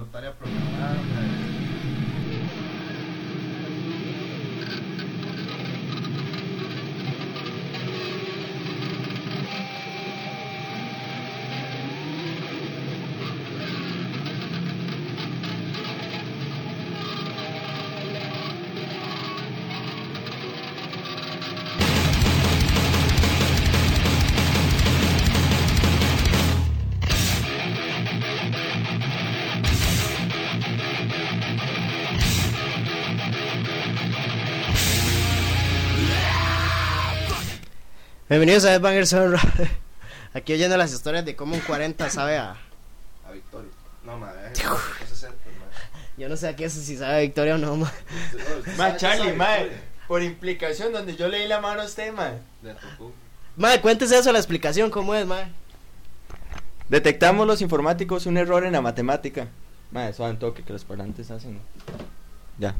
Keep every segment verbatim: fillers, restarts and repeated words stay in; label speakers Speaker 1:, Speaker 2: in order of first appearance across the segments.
Speaker 1: Solo tarea programada, mae.
Speaker 2: Bienvenidos a Headbanger Zone. Aquí oyendo las historias de cómo un cuarenta sabe a...
Speaker 1: A Victoria. No, madre, es sesenta, madre.
Speaker 2: Yo no sé a qué eso, si sabe a Victoria o no, ma.
Speaker 3: Ma, Charlie, ma, por implicación, donde yo leí la mano a usted, ma.
Speaker 2: Ma, cuéntese eso, la explicación, ¿cómo es, ma?
Speaker 3: Detectamos los informáticos un error en la matemática. Ma, eso en toque que los parlantes hacen. Ya.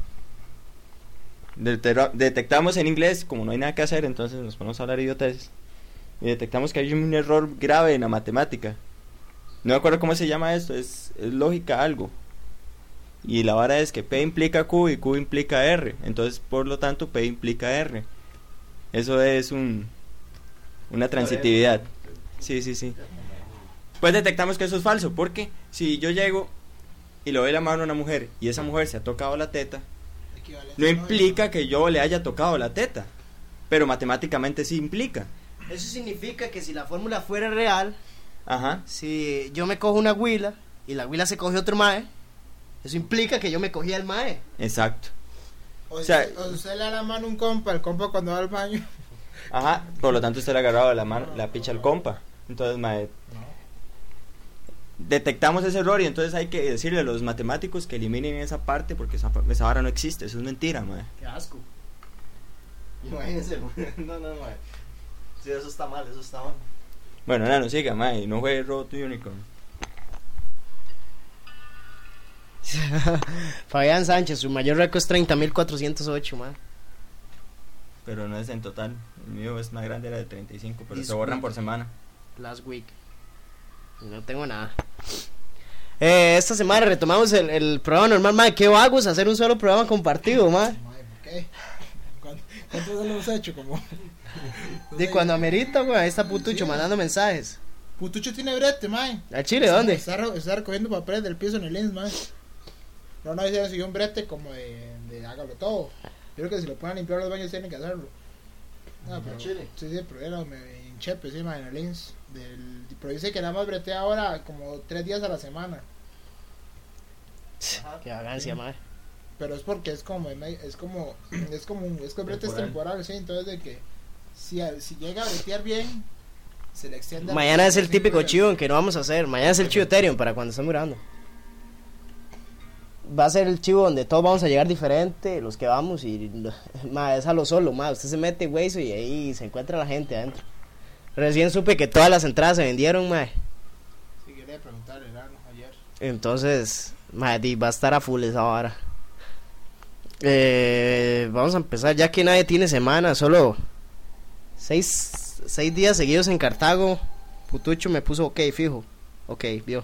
Speaker 3: Detero- detectamos en inglés, como no hay nada que hacer, entonces nos ponemos a hablar idioteces. Y detectamos que hay un error grave en la matemática. No me acuerdo cómo se llama esto, es, es lógica algo. Y la vara es que P implica Q y Q implica R. Entonces, por lo tanto, P implica R. Eso es un una transitividad. Sí, sí, sí. Pues detectamos que eso es falso, porque si yo llego y le doy la mano a una mujer y esa mujer se ha tocado la teta, no implica que yo le haya tocado la teta, pero matemáticamente sí implica.
Speaker 2: Eso significa que si la fórmula fuera real,
Speaker 3: Ajá.
Speaker 2: si yo me cojo una huila y la huila se coge otro mae, eso implica que yo me cogí al mae.
Speaker 3: Exacto.
Speaker 4: O,
Speaker 3: O sea,
Speaker 4: sea, o usted le da la mano a un compa, el compa cuando va al baño.
Speaker 3: Ajá, por lo tanto usted le ha agarrado la mano, la picha al compa. Entonces, mae, detectamos ese error y entonces hay que decirle a los matemáticos que eliminen esa parte porque esa, esa vara no existe, eso es mentira, mae.
Speaker 2: Qué asco.
Speaker 1: Imagínense, no, no, mae. Sí, eso está mal, eso está mal.
Speaker 3: Bueno, nada, no siga, mae, no juegue Road to Unicorn.
Speaker 2: Fabián Sánchez, su mayor récord es treinta mil cuatrocientos ocho, mae.
Speaker 3: Pero no es en total, el mío es más grande, era de treinta y cinco, pero
Speaker 2: This
Speaker 3: se borran
Speaker 2: week.
Speaker 3: por semana.
Speaker 2: Last week. No tengo nada. Eh, esta semana retomamos el, el programa normal, mae. ¿Qué vagos hacer un solo programa compartido, mae?
Speaker 4: Madre, ¿por qué? ¿Cuánto- ¿Cuántos lo hemos hecho? Como...
Speaker 2: De cuando amerita, güey, ahí está Putucho mandando mensajes.
Speaker 4: Putucho tiene brete, mae.
Speaker 2: ¿A Chile dónde?
Speaker 4: Está, re- está recogiendo papeles del piso en el I N S, mae. No, no, se consiguió un brete como de, de hágalo todo. Yo creo que si lo ponen a limpiar los baños tienen que hacerlo. No, pero,
Speaker 1: Chile?
Speaker 4: Sí, sí, pero era me, en Chepe, sí, mae, en el I N S. Del, pero dice que nada más bretea ahora como tres días a la semana.
Speaker 2: Qué vagancia, mae.
Speaker 4: Pero es porque es como es como es como un, es que el brete es
Speaker 3: Temporal.
Speaker 4: temporal, sí, entonces de que si, si llega a bretear bien se le extiende.
Speaker 2: Mañana es el típico
Speaker 4: chivo
Speaker 2: chivo que no vamos a hacer. Mañana es el chivo Ethereum para cuando estamos grabando. Va a ser el chivo donde todos vamos a llegar diferente, los que vamos y mae, es a lo solo, mae. Usted se mete hueso y ahí se encuentra la gente adentro. Recién supe que todas las entradas se vendieron, mae.
Speaker 4: Sí, quería preguntarle Lano ayer.
Speaker 2: Entonces, mae, di, va a estar a full esa vara. Eh, vamos a empezar, ya que nadie tiene semana, solo seis, seis días seguidos en Cartago. Putucho me puso ok, fijo. Ok, vio.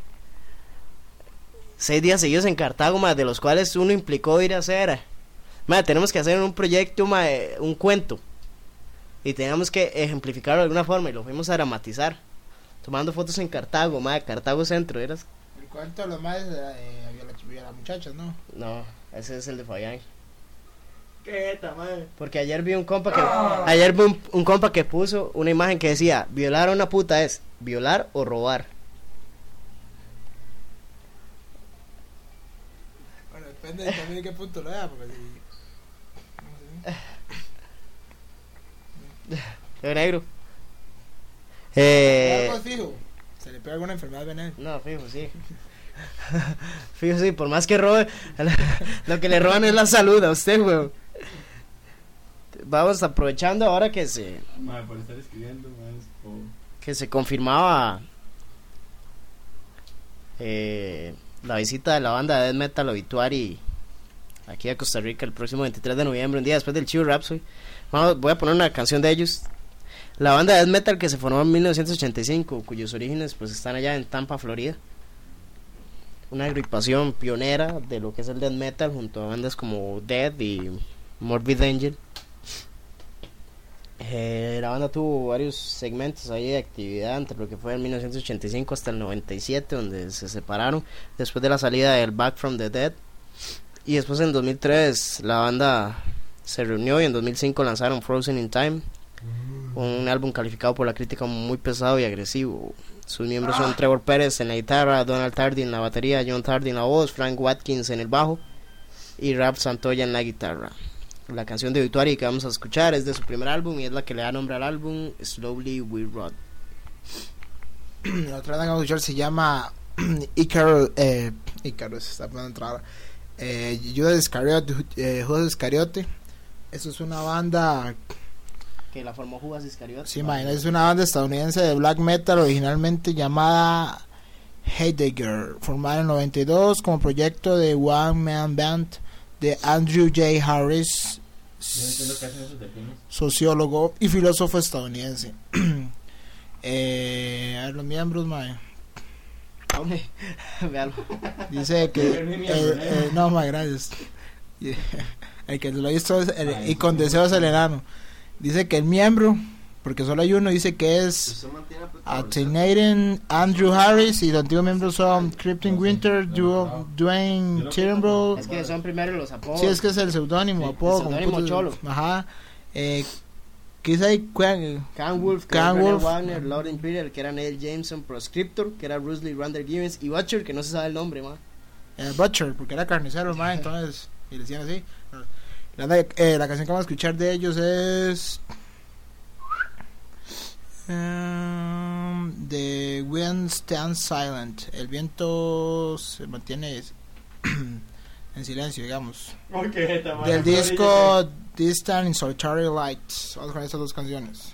Speaker 2: Seis días seguidos en Cartago, más de los cuales uno implicó ir a hacer. Mae, tenemos que hacer un proyecto, mae, un cuento. Y teníamos que ejemplificarlo de alguna forma y lo fuimos a dramatizar. Tomando fotos en Cartago, mae, Cartago Centro, ¿eras?
Speaker 4: El cuento de los más de la, de Viola, Viola Muchachas, ¿no?
Speaker 2: No, ese es el de Fabián.
Speaker 3: ¿Qué eta, mae?
Speaker 2: Porque ayer vi un compa que ayer vi un, un compa que puso una imagen que decía, violar a una puta es violar o robar.
Speaker 4: Bueno, depende de también de qué punto lo vea, porque si... no sé.
Speaker 2: Qué negro. Eh,
Speaker 4: Algo fijo, se le pega alguna enfermedad veneno.
Speaker 2: no, fijo, sí. Fijo, sí, por más que robe, lo que le roban es la salud a usted, weón. Vamos aprovechando ahora que se
Speaker 3: Mae, por estar escribiendo, mae, es por...
Speaker 2: que se confirmaba eh, la visita de la banda de death metal Obituary aquí a Costa Rica el próximo veintitrés de noviembre, un día después del Chivo Rhapsody. Vamos, voy a poner una canción de ellos. La banda de death metal que se formó en mil novecientos ochenta y cinco, cuyos orígenes pues están allá en Tampa, Florida. una agrupación pionera de lo que es el death metal junto a bandas como Dead y Morbid Angel. Eh, la banda tuvo varios segmentos ahí de actividad entre lo que fue en mil novecientos ochenta y cinco hasta el noventa y siete, donde se separaron después de la salida del Back from the Dead, y después en dos mil tres la banda se reunió y en dos mil cinco lanzaron Frozen in Time, un álbum calificado por la crítica muy pesado y agresivo. Sus miembros son Trevor Pérez en la guitarra, Donald Tardy en la batería, John Tardy en la voz, Frank Watkins en el bajo y Rap Santoya en la guitarra. La canción de Obituary que vamos a escuchar es de su primer álbum y es la que le da nombre al álbum, Slowly We Rot.
Speaker 4: La otra banda que vamos a escuchar se llama Icarus, eh, Icarus, está poniendo entrar, eh, Judas Iscariote, eh, Judas Iscariote. Eso es una banda
Speaker 2: Que la formó Judas Iscariote.
Speaker 4: sí, imagínate, es una banda estadounidense de black metal originalmente llamada Heidegger, formada en el noventa y dos como proyecto de One Man Band de Andrew J. Harris, sociólogo y filósofo estadounidense. eh, a ver los miembros, mae.
Speaker 2: Véalo.
Speaker 4: Dice que el, eh, no, mae, gracias. El que lo ha visto es el, y con deseos el enano. Dice que el miembro, porque solo hay uno, dice que es Alternating Andrew Harris, y los antiguos miembros son Krypton Winter, Du- Dwayne Turnbull.
Speaker 2: Es que son primero los apodos.
Speaker 4: Sí, es que es el seudónimo,
Speaker 2: Sí,
Speaker 4: apodo,
Speaker 2: el seudónimo
Speaker 4: como puto-
Speaker 2: cholo.
Speaker 4: Ajá. Eh, ¿Qué dice ahí? Cuan-
Speaker 2: Can Wolf, que
Speaker 4: Can
Speaker 2: era Brennan
Speaker 4: Wolf.
Speaker 2: Wagner, Lord Imperial, que era Neil Jameson, Proscriptor, que era Bruce Lee Randall Gibbons, y Butcher, que no se sabe el nombre, man.
Speaker 4: eh, Butcher, porque era carnicero, man, entonces, y le decían así. La, eh, la canción que vamos a escuchar de ellos es um, The Wind Stands Silent. El viento se mantiene en silencio, digamos. Del disco Distant in Solitary Lights. Vamos con estas dos canciones.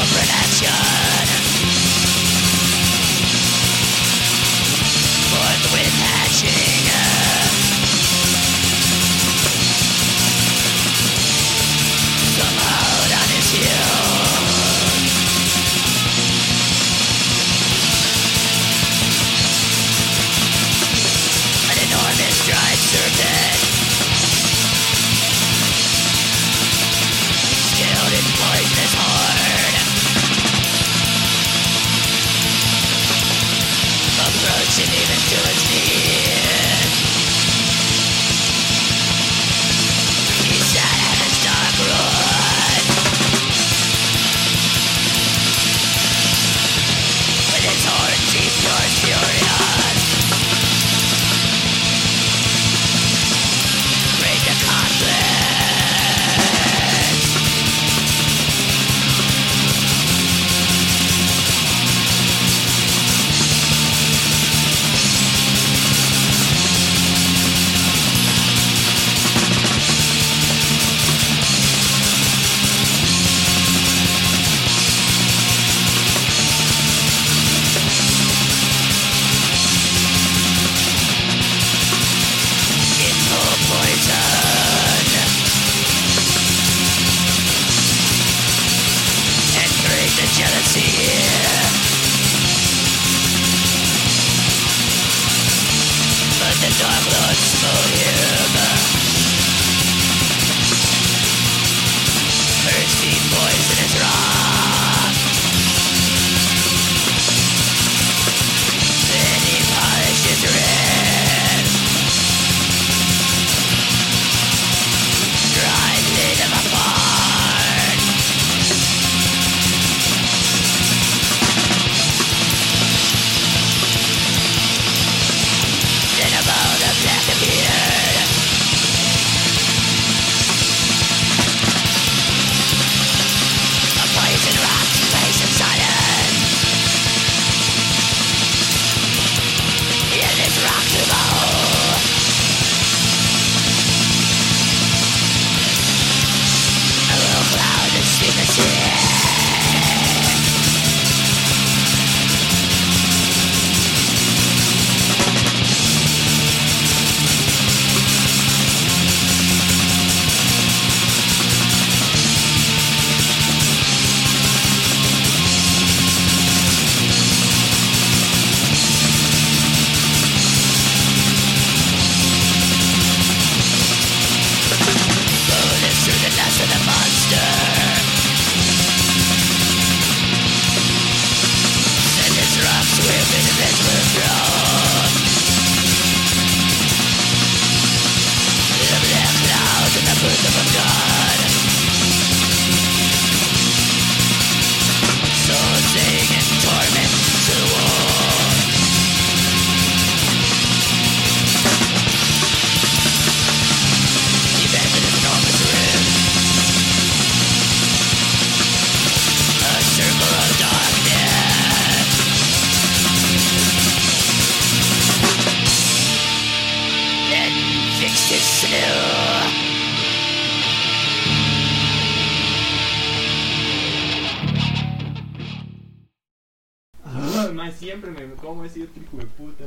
Speaker 3: Siempre me como ese otro hijo de puta,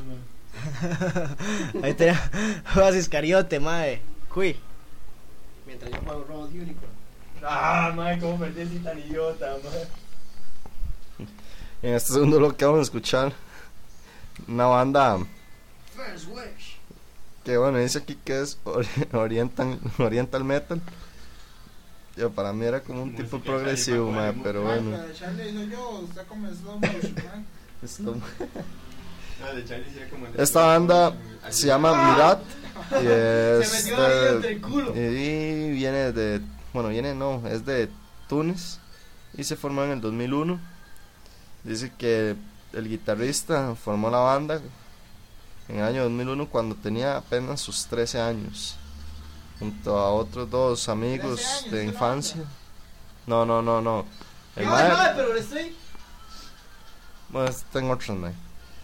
Speaker 3: man.
Speaker 2: Ahí te juegas Iscariote, mae. Cuy. Mientras yo juego Robot Unicorn.
Speaker 3: Ah, man, cómo perdí así tan idiota, man.
Speaker 1: En este segundo lo que vamos a escuchar, una banda
Speaker 2: First Wish.
Speaker 1: que bueno, dice aquí que es ori- oriental, oriental metal. Yo, para mí era como un
Speaker 3: Música
Speaker 1: tipo
Speaker 3: de
Speaker 1: progresivo,
Speaker 3: Charlie
Speaker 1: mae,
Speaker 3: Manson,
Speaker 1: pero
Speaker 4: Mae,
Speaker 1: bueno.
Speaker 4: la de Charlie soy yo, usted como slow motion, mae.
Speaker 1: Esto-
Speaker 3: Ah, de Charlie sería como el-
Speaker 1: Esta banda se llama Mirat y es
Speaker 2: Se metió ahí
Speaker 1: de-
Speaker 2: entre el culo.
Speaker 1: y viene de, bueno, viene no, es de Túnez y se formó en el dos mil uno. Dice que el guitarrista formó la banda en el año dos mil uno cuando tenía apenas sus trece años, junto a otros dos amigos
Speaker 4: trece años,
Speaker 1: de
Speaker 4: ¿qué
Speaker 1: infancia. No, no, no, no. El
Speaker 2: No,
Speaker 1: mae-
Speaker 2: no, pero le estoy.
Speaker 1: Bueno, tengo otros, mae.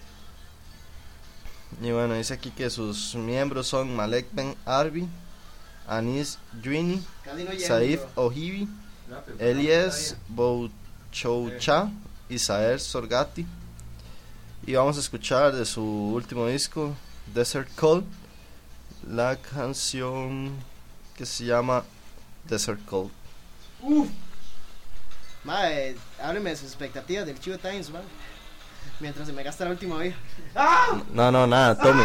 Speaker 1: Y bueno, dice aquí que sus miembros son Malek Ben Arbi, Anis Dwini,
Speaker 2: Casi no llega,
Speaker 1: Saif
Speaker 2: bro.
Speaker 1: Ohibi, Elias Bouchard Choucha y Saer Sorgati. Y vamos a escuchar de su último disco, Desert Cold, la canción que se llama Desert Cold.
Speaker 2: Uf. Mae, hábleme de sus expectativas del Chivo Times, man. Mientras se me gasta la última vida. ¡Ah!
Speaker 1: No, no, nada, tome.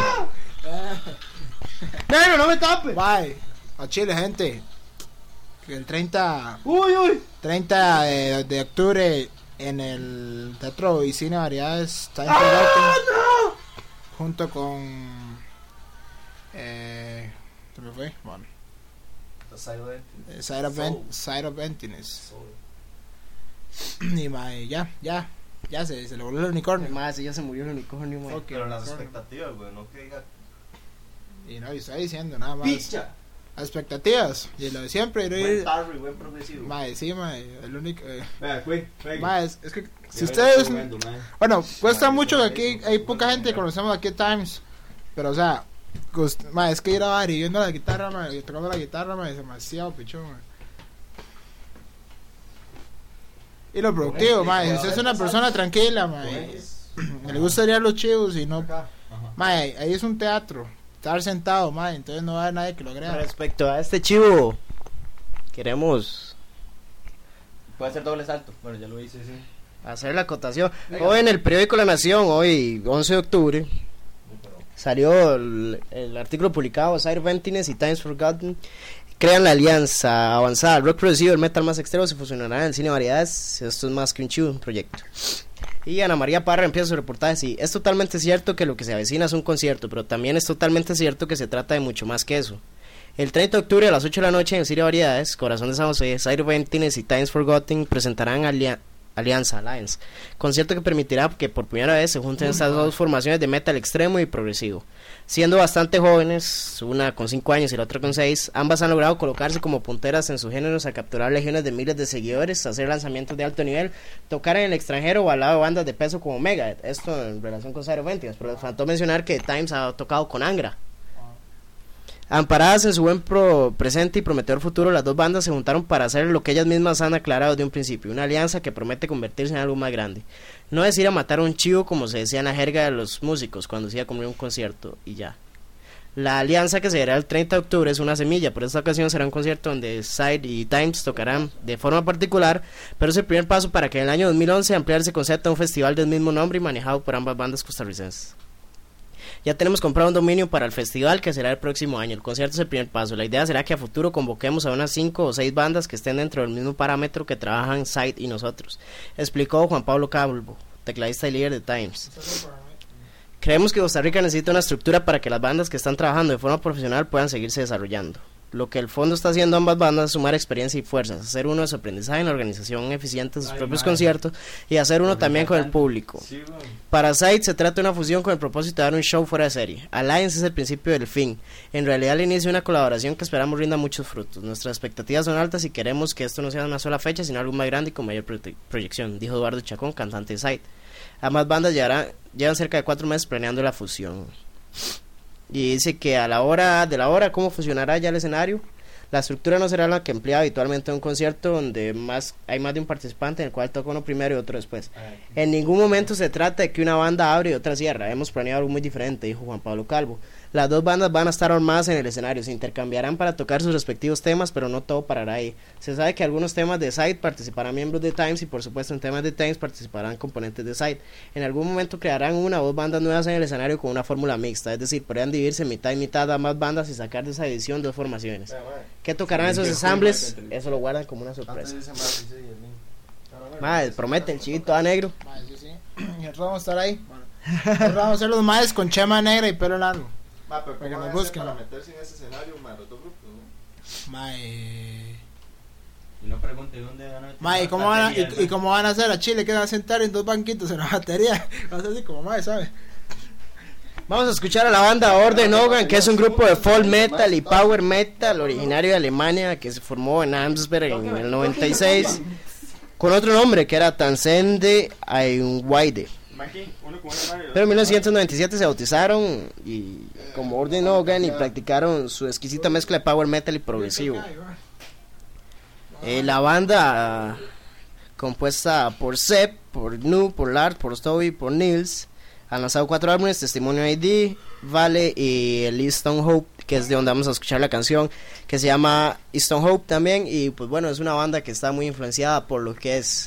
Speaker 2: ¡Negro, no me tape!
Speaker 4: Bye. A Chile, gente. Que el treinta,
Speaker 2: ¡Uy, uy!
Speaker 4: treinta de, de octubre en el Teatro y Cine Variedades está
Speaker 2: ¡Ah, no!
Speaker 4: junto con eh, ¿qué me fue? Bueno, eh, Side of, Ent- Side of Emptiness. Y mae, ya, ya, ya se, se le volvió el unicornio.
Speaker 2: Mae, si ya se murió el unicornio, mae.
Speaker 4: Ok,
Speaker 1: Pero las
Speaker 4: unicornio.
Speaker 1: expectativas, güey, no que diga.
Speaker 4: Y no, y estoy diciendo nada más.
Speaker 2: ¡Picha!
Speaker 4: Las expectativas, y lo de siempre, ir,
Speaker 1: Buen tarro y buen progresivo.
Speaker 4: mae, sí, mae, el único, eh,
Speaker 3: Vea, fue, fue.
Speaker 4: mae, es, es que si
Speaker 3: Ya
Speaker 4: ustedes,
Speaker 3: estoy jugando, mae.
Speaker 4: bueno, cuesta
Speaker 3: Mae,
Speaker 4: mucho
Speaker 3: eso,
Speaker 4: que aquí
Speaker 3: eso,
Speaker 4: hay
Speaker 3: eso,
Speaker 4: poca
Speaker 3: eso,
Speaker 4: gente que
Speaker 3: eso.
Speaker 4: conocemos aquí a Times, pero o sea, gust- mae, es que ir a bar y viendo la guitarra, mae, y tocando la guitarra, mae, es demasiado pichón, mae. Y lo productivo, mae, si usted es una persona tranquila, mae, le gustaría los chivos y no, mae, ahí es un teatro, estar sentado, mae, entonces no va a haber nadie que lo agrega.
Speaker 2: Respecto a este chivo, queremos
Speaker 3: Puede hacer doble salto. Bueno, ya lo hice, sí.
Speaker 2: hacer la acotación. Hoy en el periódico La Nación, hoy once de octubre, salió el, el artículo publicado, Side of Emptiness y Times Forgotten crean la alianza avanzada, el rock progresivo, el metal más extremo se fusionará en el cine variedades. Esto es más que un chivo, un proyecto. Y Ana María Parra empieza su reportaje así: es totalmente cierto que lo que se avecina es un concierto, pero también es totalmente cierto que se trata de mucho más que eso. El treinta de octubre a las ocho de la noche en Cine Variedades, Corazón de San José, Side of Emptiness y Times Forgotten presentarán alia- Alianza, Alliance, concierto que permitirá que por primera vez se junten estas dos formaciones de metal extremo y progresivo. Siendo bastante jóvenes, una con cinco años y la otra con seis, ambas han logrado colocarse como punteras en sus géneros a capturar legiones de miles de seguidores, hacer lanzamientos de alto nivel, tocar en el extranjero o al lado de bandas de peso como Megadeth, esto en relación con Side of Emptiness, pero les faltó mencionar que Times ha tocado con Angra. Amparadas en su buen pro presente y prometedor futuro, las dos bandas se juntaron para hacer lo que ellas mismas han aclarado de un principio, una alianza que promete convertirse en algo más grande. No es ir a matar a un chivo como se decía en la jerga de los músicos cuando se iba a comer un concierto y ya. La alianza que se dará el treinta de octubre es una semilla, por esta ocasión será un concierto donde Side y Times tocarán de forma particular, pero es el primer paso para que en el año dos mil once ampliar ese concepto a un festival del mismo nombre y manejado por ambas bandas costarricenses. Ya tenemos comprado un dominio para el festival que será el próximo año. El concierto es el primer paso. La idea será que a futuro convoquemos a unas cinco o seis bandas que estén dentro del mismo parámetro que trabajan Side y nosotros, explicó Juan Pablo Calvo, tecladista y líder de Times. Creemos que Costa Rica necesita una estructura para que las bandas que están trabajando de forma profesional puedan seguirse desarrollando. Lo que el fondo está haciendo ambas bandas es sumar experiencia y fuerzas, hacer uno de su aprendizaje en la organización eficiente de sus
Speaker 3: Ay,
Speaker 2: propios
Speaker 3: madre.
Speaker 2: conciertos y hacer uno también con el público.
Speaker 3: Sí, güey.
Speaker 2: Para Side se trata de una fusión con el propósito de dar un show fuera de serie. Alliance es el principio del fin. En realidad el inicio de una colaboración que esperamos rinda muchos frutos. Nuestras expectativas son altas y queremos que esto no sea una sola fecha, sino algo más grande y con mayor prote- proyección, dijo Eduardo Chacón, cantante de Side. Ambas bandas llevarán, llevan cerca de cuatro meses planeando la fusión. Y dice que a la hora de la hora, ¿cómo funcionará ya el escenario? La estructura no será la que emplea habitualmente en un concierto donde más hay más de un participante en el cual toca uno primero y otro después. En ningún momento se trata de que una banda abre y otra cierra. Hemos planeado algo muy diferente, dijo Juan Pablo Calvo. Las dos bandas van a estar armadas en el escenario, se intercambiarán para tocar sus respectivos temas, pero no todo parará ahí. Se sabe que algunos temas de Side participarán miembros de Times y por supuesto en temas de Times participarán componentes de Side. En algún momento crearán una o dos bandas nuevas en el escenario con una fórmula mixta, es decir, podrían dividirse mitad y mitad a más bandas y sacar de esa edición dos formaciones. ¿Qué tocarán esos ensambles? Eso lo guardan como una sorpresa. Madre, promete el chivito a negro.
Speaker 4: Mae, sí, sí. Y nosotros vamos a estar ahí. Bueno, nosotros vamos a ser los maes con chema negra y pelo largo.
Speaker 1: Ma, pero
Speaker 4: Para que
Speaker 1: ¿cómo
Speaker 4: nos
Speaker 1: van a hacer
Speaker 4: busquen.
Speaker 1: para meterse en ese escenario, ma, los dos grupos, ¿no?
Speaker 4: Mae.
Speaker 3: Y no pregunte dónde van a meter
Speaker 4: Mae, ¿y
Speaker 3: las
Speaker 4: cómo, van a,
Speaker 3: baterías,
Speaker 4: y, y cómo van a hacer a Chile? Que van a sentar en dos banquitos en la batería. Va a ser así como mae, ¿sabes?
Speaker 2: Vamos a escuchar a la banda Orden Hogan, que es un grupo de folk metal y power metal originario de Alemania que se formó en Amsberg en el noventa y seis con otro nombre que era Tanzende Ainwaide.
Speaker 3: Maki, uno con una mano y
Speaker 2: Pero en mil novecientos noventa y siete se bautizaron y como Orden Hogan y practicaron su exquisita mezcla de power metal y progresivo. Eh, la banda compuesta por Seb, por Nu, por Lars, por Toby, por Nils. Han lanzado cuatro álbumes: Testimonio I D, Vale y el Easton Hope, que es de donde vamos a escuchar la canción, que se llama Easton Hope también. Y pues bueno, es una banda que está muy influenciada por lo que es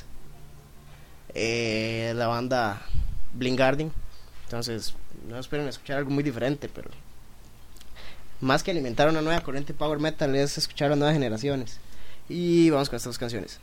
Speaker 2: eh, la banda Blind Guardian. Entonces no esperen escuchar algo muy diferente, pero más que alimentar una nueva corriente power metal es escuchar a nuevas generaciones. Y vamos con estas dos canciones.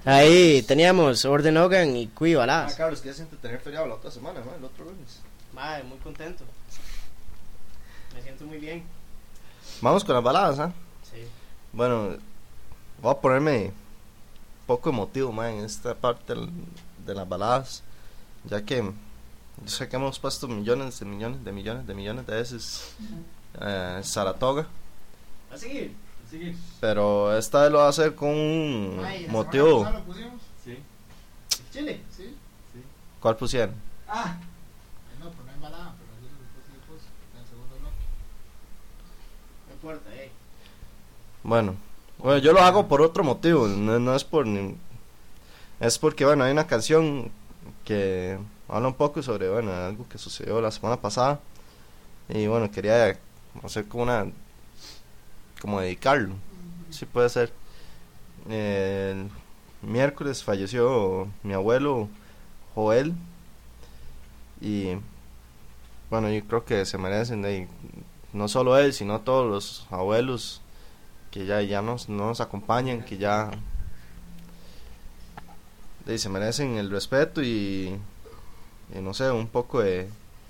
Speaker 2: Ahí teníamos Orden Hogan y Cuy
Speaker 1: Ah,
Speaker 2: Baladas.
Speaker 1: Carlos, que ya siento tener feriado la otra semana, ¿no? El otro lunes.
Speaker 2: Madre, muy contento. Me siento muy bien.
Speaker 1: Vamos con las baladas, ¿ah?
Speaker 2: Sí.
Speaker 1: Bueno, voy a ponerme un poco emotivo, man, en esta parte del- de las baladas, ya que yo sé que hemos puesto millones de millones de millones de millones de veces eh, Saratoga,
Speaker 2: ¿A seguir?
Speaker 3: Sí.
Speaker 1: pero esta vez lo voy a hacer con un
Speaker 4: Ay, la
Speaker 1: motivo.
Speaker 4: semana pasada lo pusimos.
Speaker 3: Sí.
Speaker 2: Chile.
Speaker 4: Sí.
Speaker 1: ¿Cuál pusieron?
Speaker 4: Ah. No, pero no hay balada, pero yo lo puse después, en el segundo bloque.
Speaker 2: No importa, eh.
Speaker 1: Bueno, bueno, yo lo hago por otro motivo, no, no es por ni- es porque, bueno, hay una canción que habla un poco sobre, bueno, algo que sucedió la semana pasada, y bueno, quería hacer como una, como dedicarlo, sí puede ser. El miércoles falleció mi abuelo Joel, y bueno, yo creo que se merecen de, no solo él, sino todos los abuelos que ya, ya nos, no nos acompañan, que ya de, se merecen el respeto y, y no sé, un poco de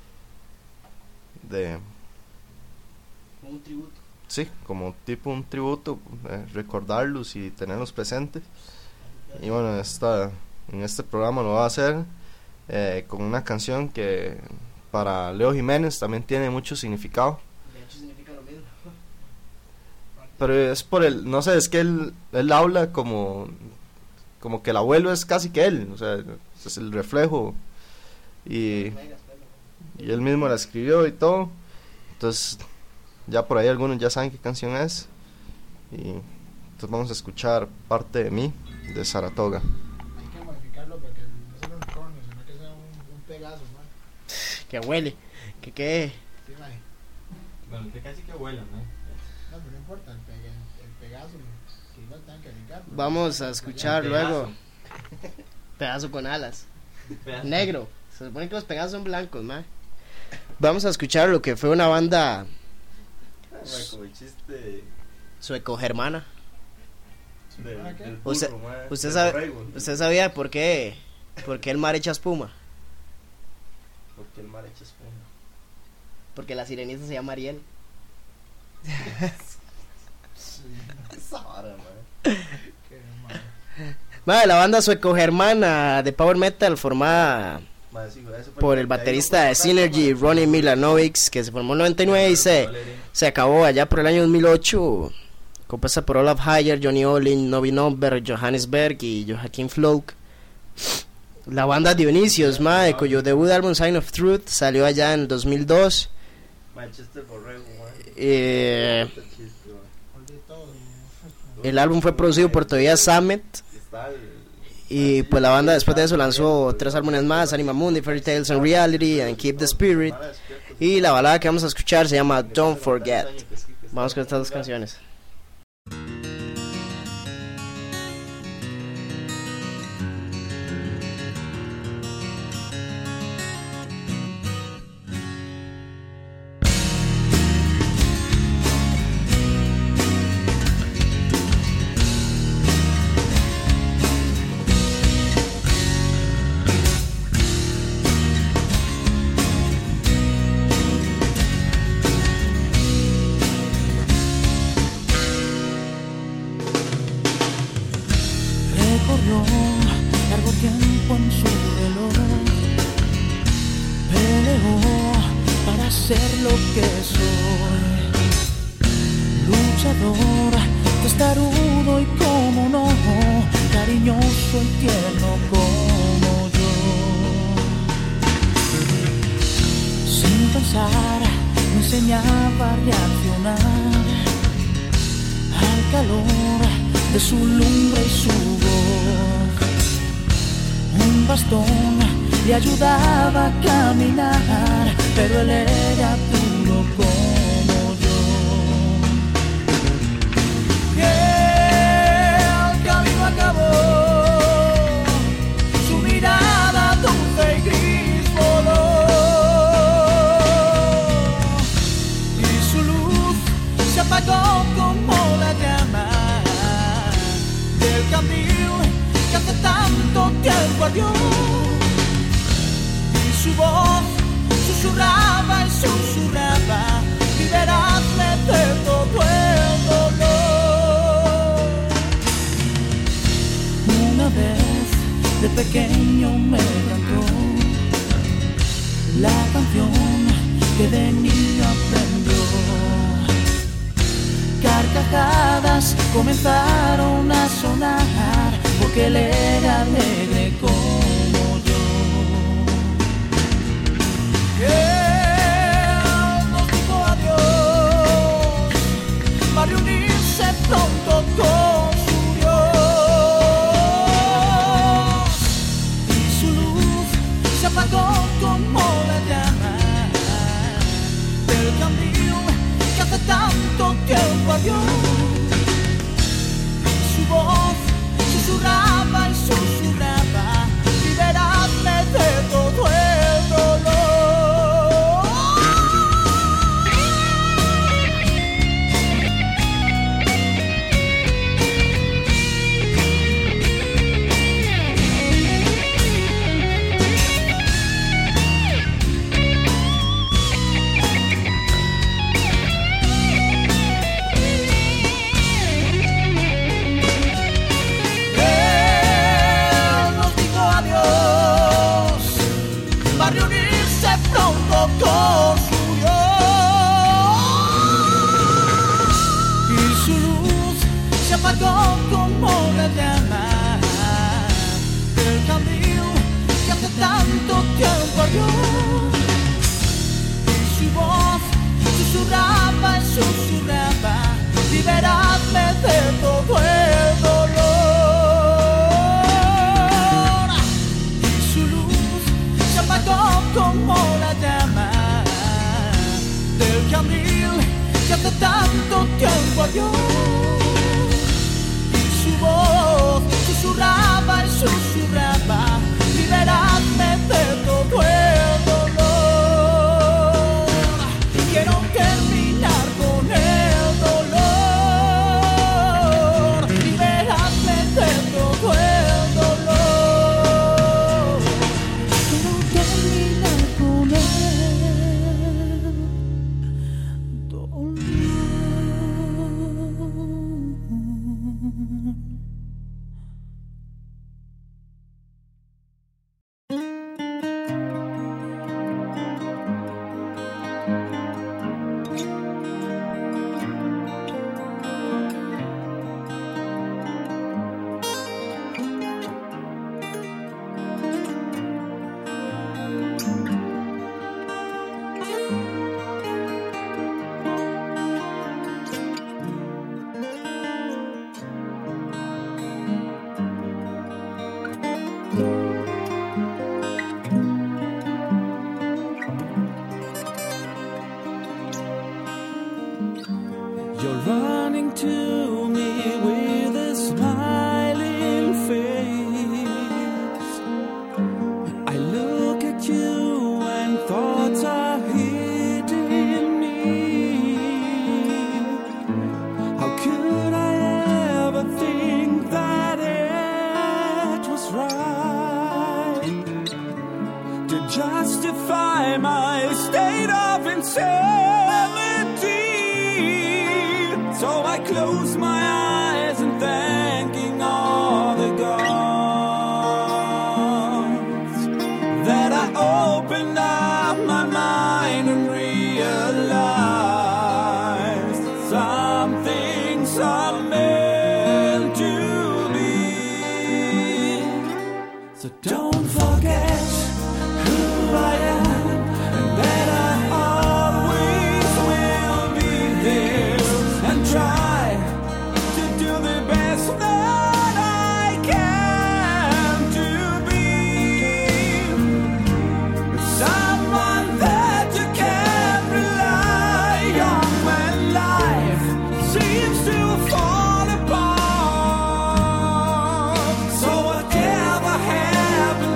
Speaker 1: de
Speaker 2: Un tributo.
Speaker 1: sí, como tipo un tributo, eh, recordarlos y tenerlos presentes. Y bueno, esta, en este programa lo va a hacer eh, con una canción que para Leo Jiménez también tiene mucho significado.
Speaker 2: De hecho significa lo mismo.
Speaker 1: Pero es por el, no sé, es que él, él habla como, como que el abuelo es casi que él, o sea, es el reflejo, y, y él mismo la escribió y todo, entonces ya por ahí algunos ya saben qué canción es, y entonces vamos a escuchar Parte de mí, de Saratoga.
Speaker 4: Hay que modificarlo para que no sea un unicornio, sino que sea un, un pegaso, man.
Speaker 2: Que huele. Que qué.
Speaker 4: Sí, man.
Speaker 3: Bueno, usted casi que vuela, ¿no?
Speaker 4: No, pero no importa, el, pega, el pegaso, que igual tengan que brincar. pero-
Speaker 2: Vamos a escuchar
Speaker 3: El
Speaker 2: luego.
Speaker 3: pedazo.
Speaker 2: Pedazo con alas.
Speaker 3: Pedazo.
Speaker 2: Negro. Se supone que los pegazos son blancos, man. Vamos a escuchar lo que fue una banda
Speaker 1: Como el chiste
Speaker 2: sueco-germana.
Speaker 1: del,
Speaker 4: del
Speaker 2: Usted- usted sabe- ¿Usted sabía por qué? ¿Por qué el mar echa espuma?
Speaker 1: Porque el mar echa espuma.
Speaker 2: Porque la sirenita se llama Ariel.
Speaker 1: Esa vara, man.
Speaker 4: Qué mal.
Speaker 2: Madre, la banda sueco-germana de power metal formada
Speaker 1: Man, sí, ese fue
Speaker 2: por el
Speaker 1: que ahí
Speaker 2: baterista
Speaker 1: lo
Speaker 2: de
Speaker 1: puso acá,
Speaker 2: Synergy,
Speaker 1: man.
Speaker 2: Ronnie Milanovic, que se formó en noventa y nueve y se, se acabó allá por el año dos mil ocho, compuesta por Olaf Hayer, Johnny Olin, Novi Nomber, Johannes Berg y Joaquín Floak. La banda Dionisios, madre, cuyo debut álbum Sign of Truth salió allá en dos mil dos.
Speaker 1: Manchester Borrego, man.
Speaker 2: Eh,
Speaker 1: Este chiste, man.
Speaker 4: Olvidé todo.
Speaker 2: el álbum fue producido por Tobias Sammet.
Speaker 1: Está el-
Speaker 2: Y pues la banda después de eso lanzó tres álbumes más: Anima Mundi, Fairy Tales and Reality, and Keep the Spirit. Y la balada que vamos a escuchar se llama Don't Forget. Vamos con estas dos canciones.
Speaker 5: Recorrió largo tiempo en su reloj, peleó para ser lo que soy, luchador, testarudo y como no, cariñoso y tierno como yo. Sin pensar me enseñaba a reaccionar al calor de su lumbre y su voz. Un bastón le ayudaba a caminar, pero él era duro como yo. Y el camino acabó, su mirada dulce y gris voló, y su luz se apagó como la llama del candil que hace tanto tiempo adiós. Y su voz susurraba y susurraba, liberadme de todo el dolor. Una vez de pequeño me cantó la canción que de niño aprendió. Carcajadas comenzaron a sonar porque él era alegre como yo. Él nos dijo adiós para reunirse pronto con su Dios. Y su luz se apagó como la llama del candil que hace tanto tiempo ardió. Su voz susurraba y susurraba, liberadme de todo el dolor. Con su Dios, y su luz se apagó como la llama del candil que hace tanto tiempo ardió. Y su voz susurraba y susurraba, liberadme de todo el dolor. Y su luz se apagó como la llama del candil que hace tanto tiempo ardió. Y su voz susurraba y susurraba, liberadme de todo el dolor. Quiero terminar con el dolor, liberadme de todo el dolor. Quiero terminar con el
Speaker 6: You're running to me with a smiling face. I look at you and thoughts are hitting me. How could I ever think that it was right to justify my state of insanity? So I close my eyes and thanking all the gods that I opened up my mind and realized some things are meant to be. So don't forget who I am and that I always will be there. Try to do the best that I can to be someone that you can rely on when life seems to fall apart. So whatever happens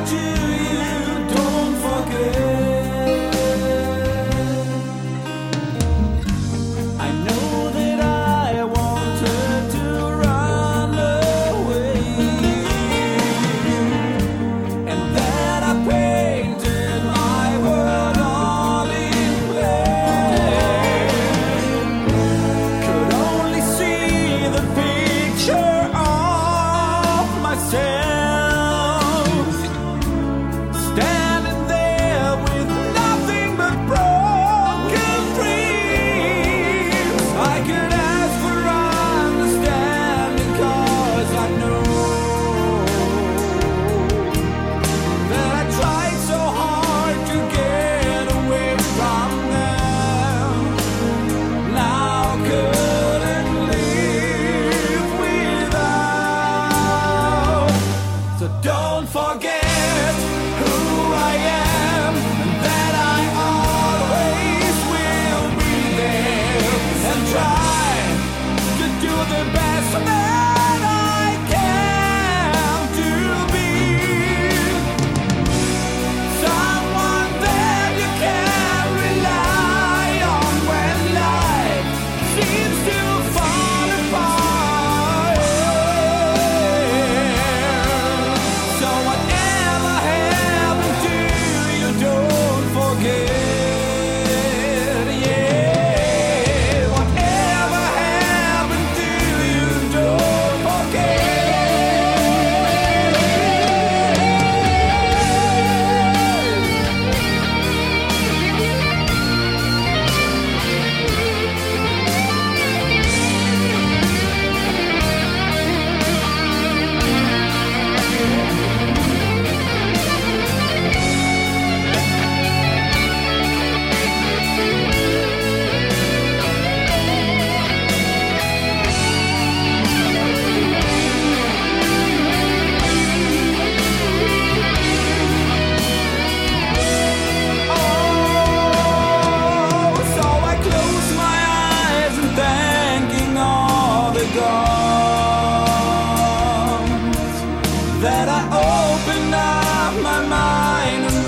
Speaker 6: that I opened up my mind and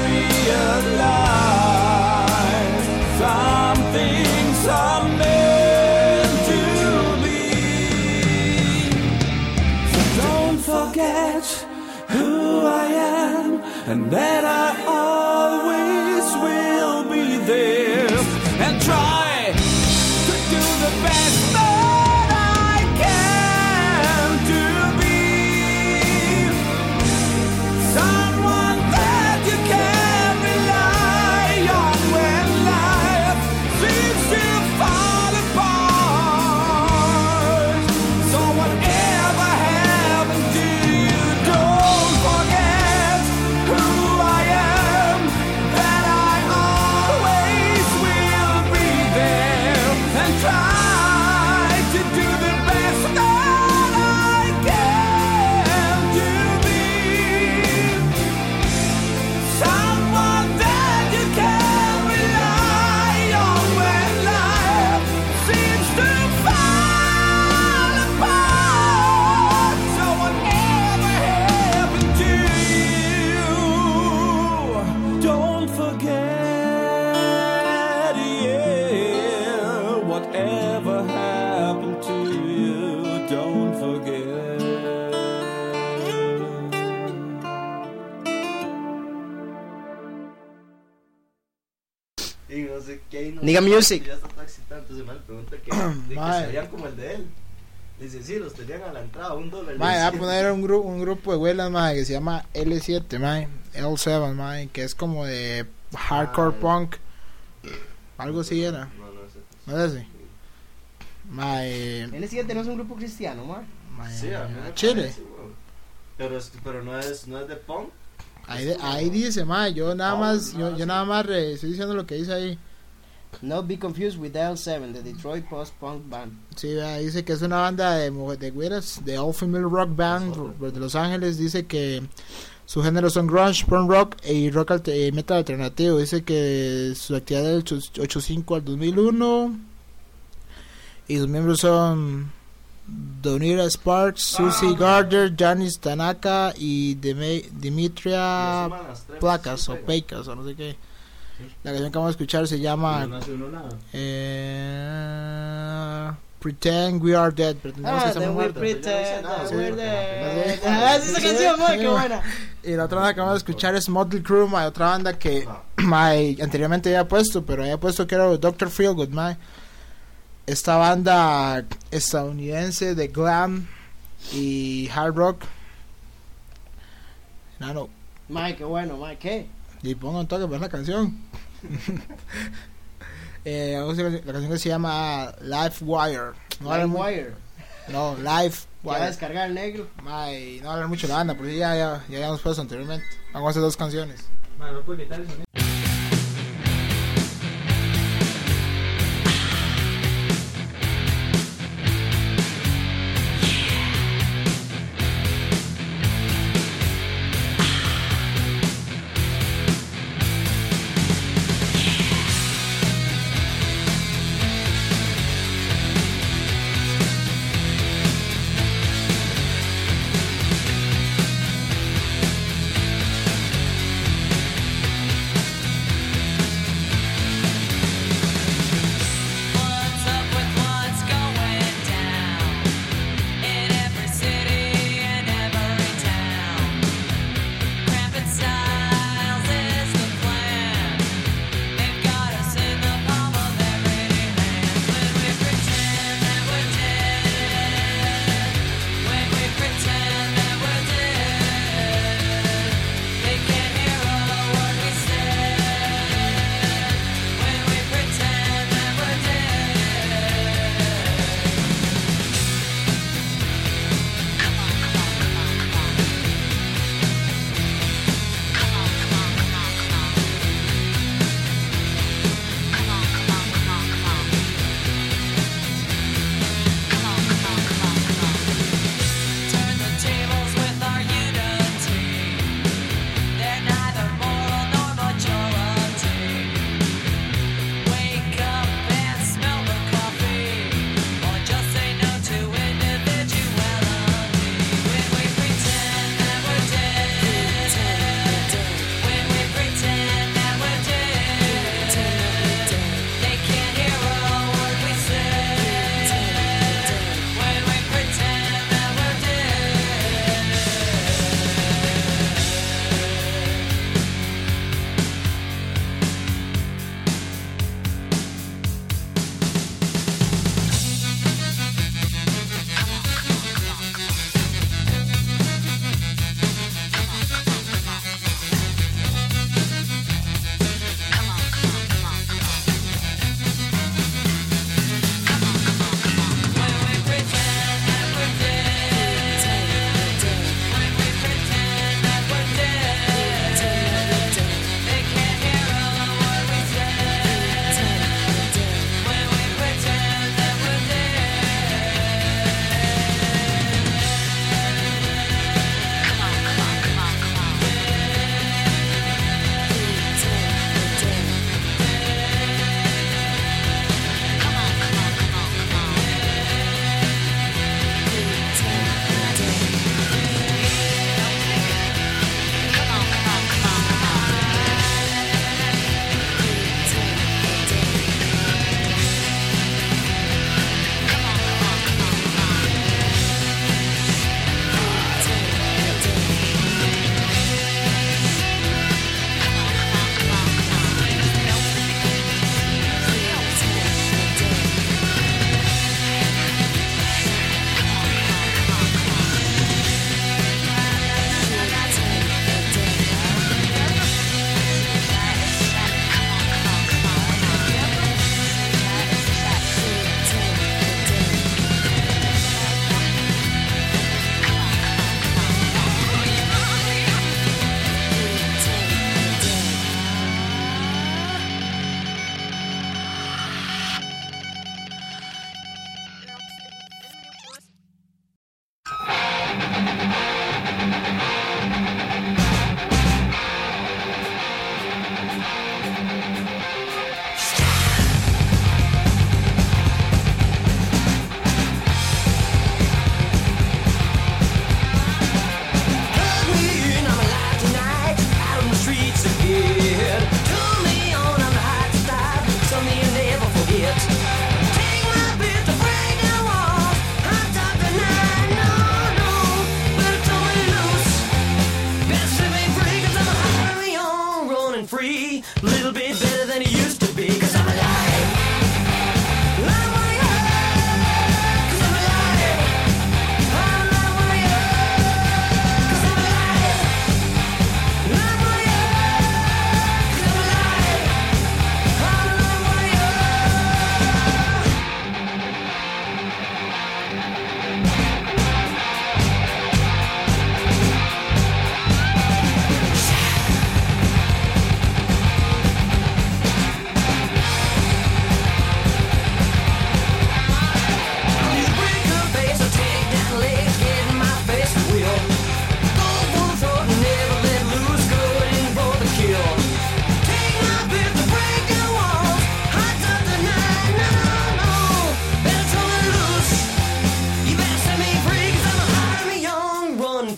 Speaker 6: realized some things are meant to be. So don't forget who I am and that I always will be there, and try to do the best that I can to be someone that you can rely on when life seems to fall apart. So whatever happened to you, don't forget who I am, that I always will be there, and try to do the best that I can to be someone that you can rely on when life seems to fall apart. So whatever happened to you, don't forget, yeah. Whatever happened to you, don't forget.
Speaker 1: Y no sé qué. No
Speaker 2: Diga
Speaker 1: sé,
Speaker 2: music.
Speaker 1: Ya está tan excitante. Se me pregunta que, de que
Speaker 4: Mae.
Speaker 1: serían como el de él. Dice, sí, los tenían a la entrada, un dólar.
Speaker 4: Mae, voy a
Speaker 1: Dice,
Speaker 4: poner un, gru un grupo de güelas, mae, que se llama L siete, mae. L siete, mae, que es como de hardcore
Speaker 1: Ah,
Speaker 4: punk. Algo así era.
Speaker 1: No, no sé.
Speaker 4: ¿No es así? Mae,
Speaker 2: L siete no es un grupo cristiano, man.
Speaker 4: mae,
Speaker 1: Sí, a mí me
Speaker 4: Chile.
Speaker 1: parece, weón. Pero, es, pero no, es, no es de punk.
Speaker 4: Ahí, de- ahí dice, mae, yo nada
Speaker 1: Oh,
Speaker 4: más,
Speaker 1: no,
Speaker 4: yo, yo
Speaker 1: sí.
Speaker 4: nada más re- estoy diciendo lo que dice ahí.
Speaker 2: Not be confused with L seven, the Detroit post-punk band.
Speaker 4: Sí, vea, dice que es una banda de, mu- de güeras, de all female rock band de Los Ángeles. Dice que su género son grunge, punk rock y rock alter- eh, metal alternativo. Dice que su actividad del ochenta y cinco al dos mil uno y sus miembros son Donira Sparks, Susie Gardner, Janice Tanaka y Deme- Dimitria
Speaker 1: Y suman las tres,
Speaker 4: Placas
Speaker 1: sí,
Speaker 4: o
Speaker 1: pega.
Speaker 4: Pecas o no sé qué. La canción que vamos a escuchar se llama
Speaker 3: No hace uno nada.
Speaker 4: eh, Pretend We Are Dead. Pretendemos que
Speaker 2: Ah,
Speaker 4: estamos
Speaker 2: then we
Speaker 4: muertos.
Speaker 2: pretend
Speaker 1: nada,
Speaker 2: that
Speaker 1: sí.
Speaker 2: we're dead.
Speaker 4: Sí.
Speaker 2: Ah, es esa
Speaker 4: Sí.
Speaker 2: canción, man, qué buena.
Speaker 4: Y la otra banda que vamos a escuchar es Motley Crue, mae, otra banda que
Speaker 1: Ah.
Speaker 4: mae, anteriormente había puesto, pero había puesto que era doctor Feelgood, mae. Esta banda estadounidense de glam y hard rock. Nano,
Speaker 2: Man, qué bueno, man, ¿qué?
Speaker 4: y pongo un toque para la canción. eh, vamos a ver la canción que se llama Life Wire. No hablan mu-
Speaker 2: Wire.
Speaker 4: No, Life
Speaker 2: Que va a
Speaker 4: Wire.
Speaker 2: descargar el negro.
Speaker 4: Mae, no hablan mucho de la banda, porque ya, ya, ya habíamos puesto anteriormente. Vamos a hacer dos canciones.
Speaker 3: Bueno, no puedo quitar eso.
Speaker 5: Life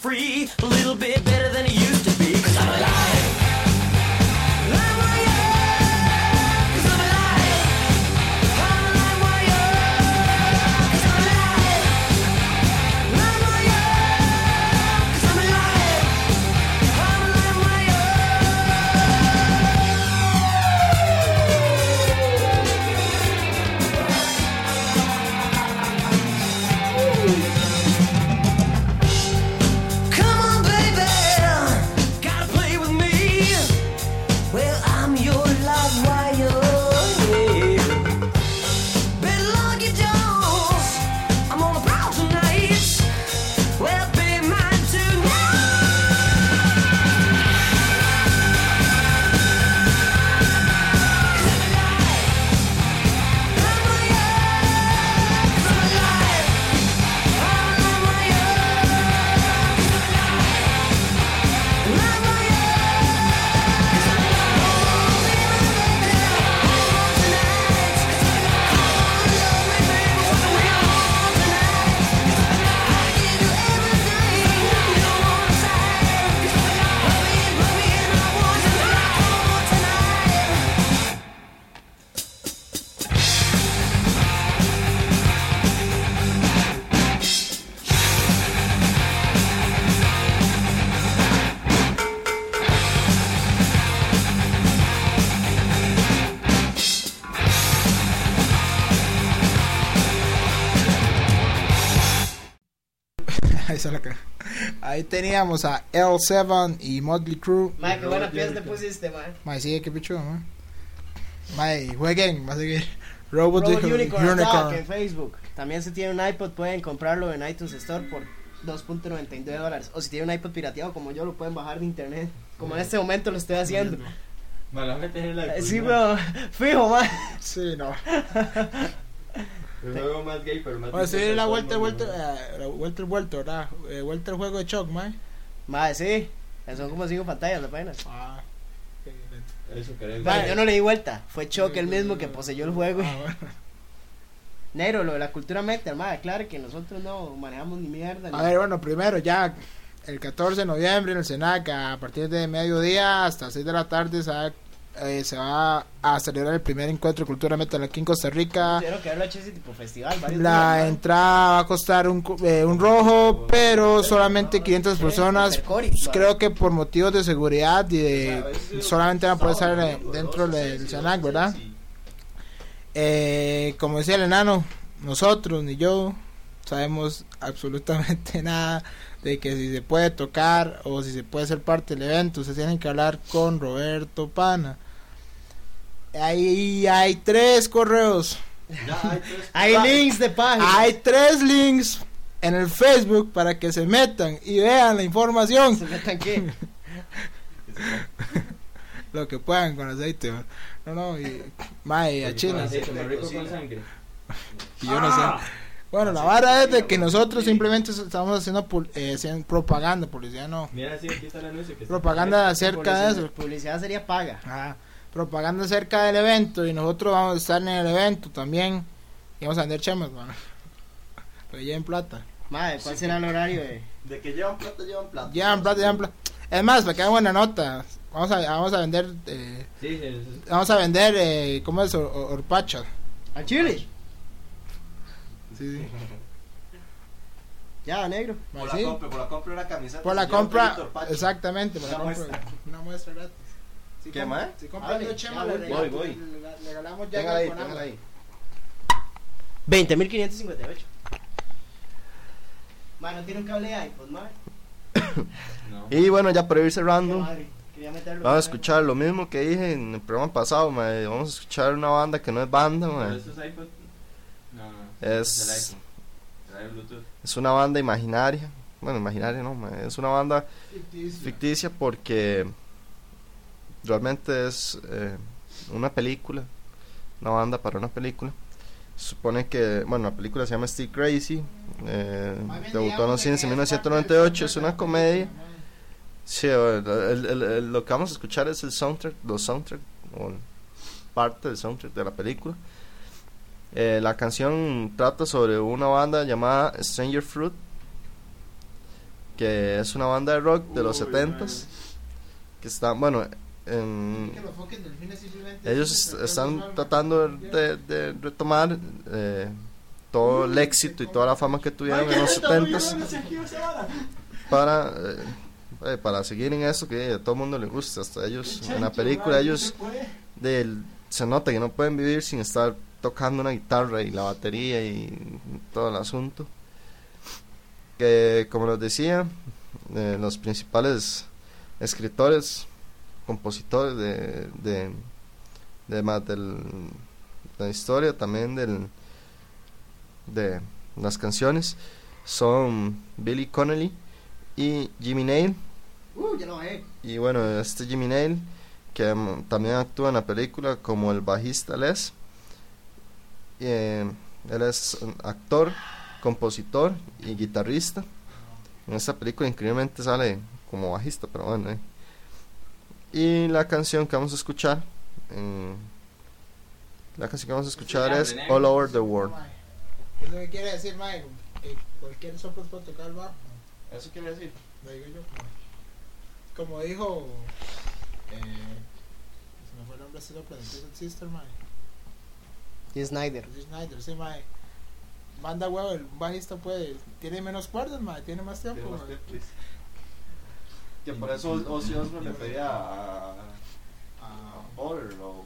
Speaker 5: free, a little bit better than it used to be. 'Cause I'm alive. I'm alive. 'Cause I'm alive. I'm alive, wire. 'Cause I'm alive. I'm alive. 'Cause I'm alive. I'm alive, wire. Come on, baby, gotta play with me. Well, I'm your live wire. Better lock your doors. I'm on the prowl tonight. Well, be mine tonight. I'm alive. I'm alive. I'm
Speaker 4: Ahí, está la ca- Ahí teníamos a L siete y Motley Crue.
Speaker 2: Mae, qué buena pieza te pusiste, mae.
Speaker 4: Mae, sigue, qué pichudo, mae. Mae, jueguen, va a seguir. Robot,
Speaker 2: Robot
Speaker 4: Uni-
Speaker 2: Unicorn,
Speaker 4: Unicorn.
Speaker 2: Attack en Facebook. También si tienen un iPod pueden comprarlo en iTunes Store por dos punto noventa y nueve dólares. O si tienen un iPod pirateado como yo, lo pueden bajar de internet. Como en este momento lo estoy haciendo. Eh, Sí, pero fijo, mae.
Speaker 4: Sí, no.
Speaker 3: El juego más gay, pero más.
Speaker 4: Bueno, se viene la vuelta, vuelta, eh, la vuelta, vuelta, ¿verdad? Eh, vuelta el juego de Chuck, mae.
Speaker 2: Mae, sí. Son como cinco pantallas apenas.
Speaker 4: Ah, qué bien.
Speaker 3: Eso querés.
Speaker 2: Mae, yo no le di vuelta. Fue Chuck el mismo que poseyó el juego.
Speaker 4: Ah, bueno.
Speaker 2: Negro, lo de la cultura metal, mae, claro que nosotros no manejamos ni mierda. ni-
Speaker 4: A ver, bueno, primero ya el catorce de noviembre en el Senac, a partir de mediodía hasta seis de la tarde se va, eh, se va a celebrar el primer encuentro de cultura metal aquí en Costa Rica.
Speaker 2: Quiero que verlo hecho ese tipo festival. varios
Speaker 4: La
Speaker 2: días, mae.
Speaker 4: entrada va a costar un, cu- eh, un rojo, pero solamente quinientas personas.
Speaker 2: Percori,
Speaker 4: Creo que por motivos de seguridad y de solamente van a poder estar eh, dentro del Senac, ¿verdad? Eh, como decía el enano, nosotros ni yo sabemos absolutamente nada de que si se puede tocar o si se puede ser parte del evento. Se tienen que hablar con Roberto Pana. Ahí hay tres correos,
Speaker 2: Hay links de páginas.
Speaker 4: hay tres links en el Facebook para que se metan y vean la información.
Speaker 2: ¿Se metan qué?
Speaker 4: Lo que puedan con aceite, man. No, no, y mae, a China. Y yo no sé. Bueno, la vara es de que nosotros simplemente estamos haciendo pu- eh, haciendo propaganda, publicidad no.
Speaker 3: Mira, sí, aquí está el anuncio. Que
Speaker 4: Propaganda acerca de eso.
Speaker 2: Publicidad sería paga.
Speaker 4: Ajá. Propaganda acerca del evento y nosotros vamos a estar en el evento también. Y vamos a vender chemas, man. Pero lleven plata.
Speaker 2: Madre, ¿cuál será el horario de...?
Speaker 1: De que llevan plata, llevan plata.
Speaker 4: Llevan plata, llevan plata. Es más, para que hagan buena nota, vamos a, vamos a vender, eh,
Speaker 3: Sí, sí, sí.
Speaker 4: vamos a vender, eh, ¿cómo es? Or- or- Horpachas.
Speaker 2: ¿Al Chile?
Speaker 4: Sí, sí.
Speaker 2: Ya, negro.
Speaker 1: Por
Speaker 4: Sí.
Speaker 1: la compra, por la compra de una camiseta.
Speaker 4: Por la
Speaker 1: se lleva un
Speaker 4: compra,
Speaker 1: poquito de pacho.
Speaker 4: exactamente, por la
Speaker 1: Una
Speaker 4: compra,
Speaker 1: muestra.
Speaker 4: una muestra gratis. Si
Speaker 1: ¿Qué
Speaker 4: compra-
Speaker 1: más?
Speaker 4: Si compran
Speaker 2: Hable,
Speaker 4: dos chemas,
Speaker 2: ya,
Speaker 4: le
Speaker 2: voy,
Speaker 4: regalamos-
Speaker 1: voy.
Speaker 4: le- le regalamos ya
Speaker 1: Téngala ahí,
Speaker 4: con
Speaker 1: téngala
Speaker 4: agua.
Speaker 1: ahí.
Speaker 2: veinte mil quinientos cincuenta y ocho. Madre, no tiene un cable de iPod, madre.
Speaker 3: No.
Speaker 1: Y bueno, ya para ir
Speaker 2: Qué
Speaker 1: cerrando,
Speaker 2: madre, quería meterlo.
Speaker 1: vamos a escuchar lo mismo que dije en el programa pasado, mae. Vamos a escuchar una banda que no es banda,
Speaker 3: ¿Pero
Speaker 1: mae.
Speaker 3: esto es iPod? No, no.
Speaker 1: Es-
Speaker 3: el iPhone. Trae Bluetooth.
Speaker 1: Es una banda imaginaria. Bueno, imaginaria no, mae. Es una banda ficticia porque realmente es eh, una película, una banda para una película. Se supone que, bueno, la película se llama Still Crazy, eh, debutó en los cines en mil novecientos noventa y ocho, es una comedia. Sí, el- el- el- el- lo que vamos a escuchar es el soundtrack, los soundtrack, o parte del soundtrack de la película. Eh, la canción trata sobre una banda llamada Stranger Fruit, que es una banda de rock de los setentas, que está, bueno, en, ellos est- están tratando de, de retomar eh, todo el éxito y toda la fama que tuvieron en los setentas para eh, eh, para seguir en eso que a todo el mundo le gusta. Hasta ellos en la película ellos del, se nota que no pueden vivir sin estar tocando una guitarra y la batería y todo el asunto, que como les decía, eh, los principales escritores, compositores de de, de más del, de la historia también del de las canciones son Billy Connolly y Jimmy Nail.
Speaker 2: Uh, ya lo bajé.
Speaker 1: Y bueno, este Jimmy Nail, que um, también actúa en la película como el bajista Les. Eh, él es un actor, compositor y guitarrista. En esta película increíblemente sale como bajista, pero bueno. Eh. Y la canción que vamos a escuchar, eh, la canción que vamos a escuchar es All Over the World.
Speaker 4: ¿Qué es lo que quiere decir, mae? Que cualquier soplo puede tocar el bajo.
Speaker 1: ¿Eso quiere decir?
Speaker 4: Lo digo yo. Como dijo. Eh, se me fue el nombre de este soplo de Twisted Sister, mae.
Speaker 2: Y Snyder.
Speaker 4: Dee Snider, sí, mae. Manda huevo, el bajista puede. Tiene menos cuerdas, mae. Tiene más tiempo, mae.
Speaker 1: Que por eso Ozzy Osbourne le pedía a,
Speaker 4: Ah,
Speaker 1: Butter o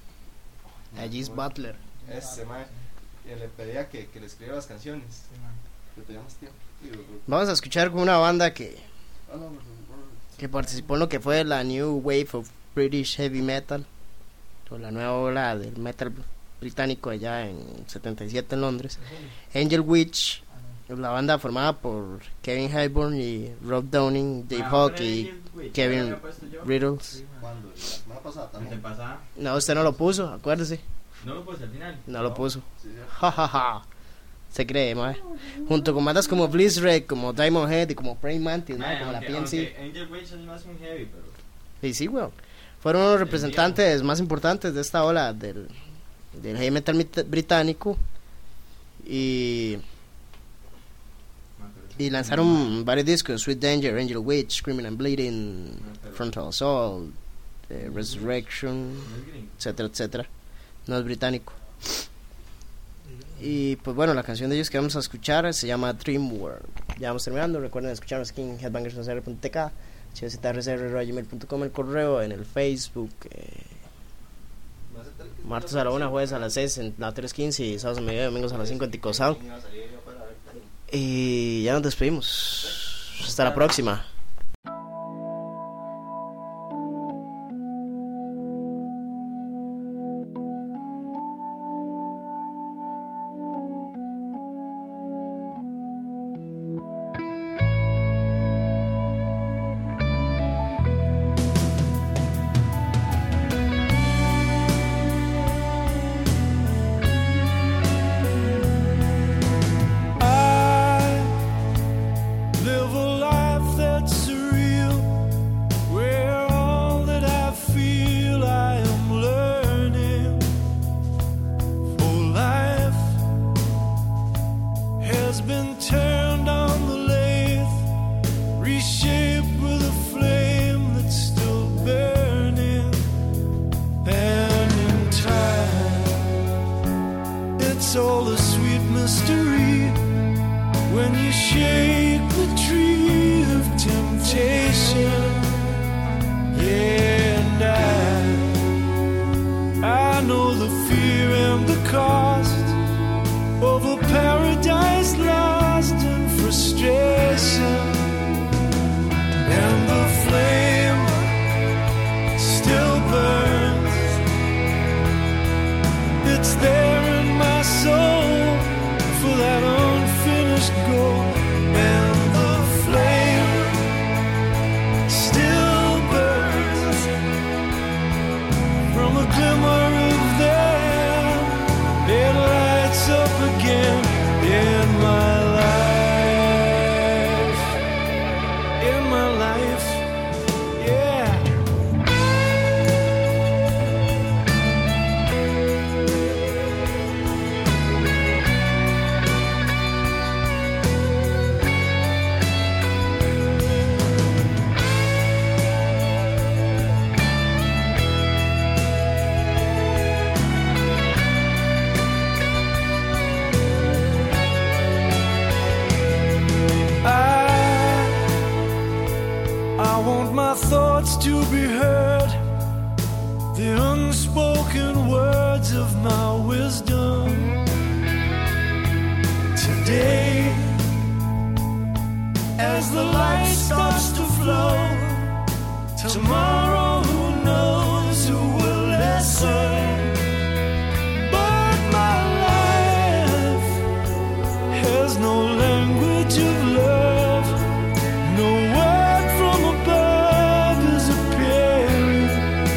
Speaker 2: A Gis Butler.
Speaker 1: ese mae, que le pedía que, que le escribiera las canciones,
Speaker 4: sí, mae.
Speaker 1: que tenía más tiempo.
Speaker 2: Vamos a escuchar con una banda que,
Speaker 1: Ah, no, no, no.
Speaker 2: que participó en lo que fue la New Wave of British Heavy Metal, o la nueva ola del metal británico allá en setenta y siete en Londres. Angel Witch, la banda formada por Kevin Hayborn y Rob Downing, Dave Hawk y Kevin Riddles.
Speaker 1: ¿Cuándo? La semana pasada también.
Speaker 3: pasada.
Speaker 2: No, usted no lo puso, acuérdese.
Speaker 3: No lo puse al final.
Speaker 2: No lo puso.
Speaker 1: Sí, sí.
Speaker 2: Ja, ja, ja. Se cree, mae. Junto con bandas como Blizzred, como Diamond Head y como Praying Mantis, mae, como la P N C.
Speaker 3: Angel Witch es más un heavy, pero.
Speaker 2: Sí, sí, weón. Fueron los representantes más importantes de esta ola del, del heavy metal mit- británico. Y, y lanzaron varios discos: Sweet Danger, Angel Witch, Screaming and Bleeding, Frontal Assault, eh, Resurrection, etcétera, etcétera. No es británico. Y pues bueno, la canción de ellos que vamos a escuchar se llama Dream World. Ya vamos terminando. Recuerden escucharnos aquí en headbangers punto t k, h z r c r arroba gmail punto com, el correo, en el Facebook. Eh, martes a la una, jueves a las seis en la tres quince y sábados a mediodía, domingos a las cinco en Tico Sound. Y ya nos despedimos. Hasta la próxima.
Speaker 6: I live a life that's surreal, where all that I feel I am learning. For life has been turned on the lathe, reshaped with a flame that's still burning. And in time, it's all a sweet mystery when you shake the tree of temptation. Yeah, and I, I know the fear and the cost of a paradise lost in frustration. And the flame still burns. It's there in my soul for that unfinished goal. And the flame still burns from a glimmer of them. It lights up again in my life, in my life, yeah. I want my thoughts to be heard, the unspoken words of my wisdom. Today, as the light starts to flow, tomorrow who knows who will listen. But my life has no language of love, no word from above is appearing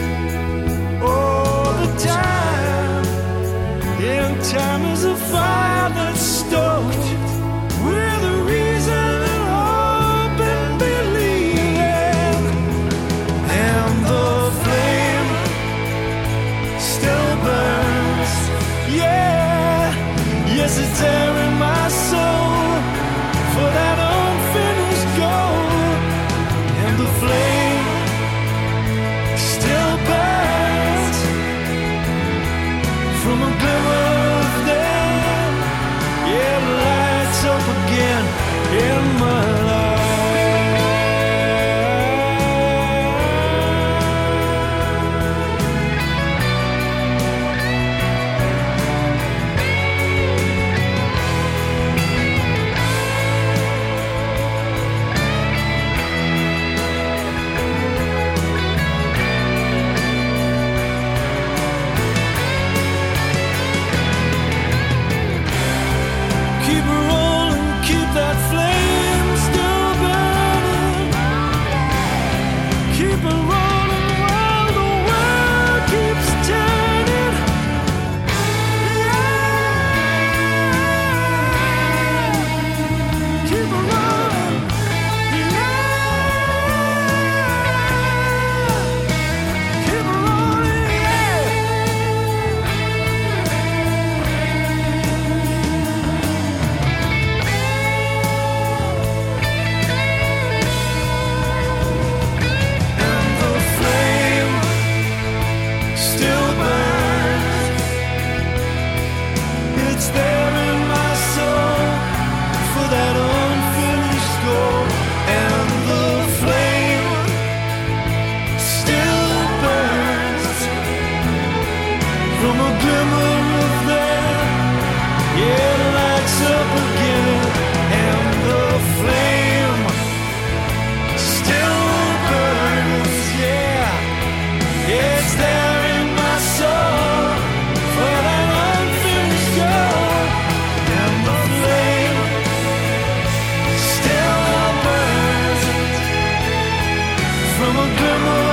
Speaker 6: all the time. And time is a fire that's stoked with a reason and hope and believing. And the flame still burns, yeah. Yes, it's there in my soul for that unfinished goal. And the flame still burns from a glimmer of them. Yeah, it lights up again in my life. Keep it rolling, keep that flame still burning. Keep it rolling while the world keeps turning. Yeah. Keep it rolling. Yeah. Keep it rolling, yeah. And the flame still burns. It's there in my soul for that unfinished goal. And the flame still burns from a glimmer of there. Yeah, it lights up again. And the flame still burns, yeah. It's there in my soul for that unfinished goal. And the flame still burns from a glimmer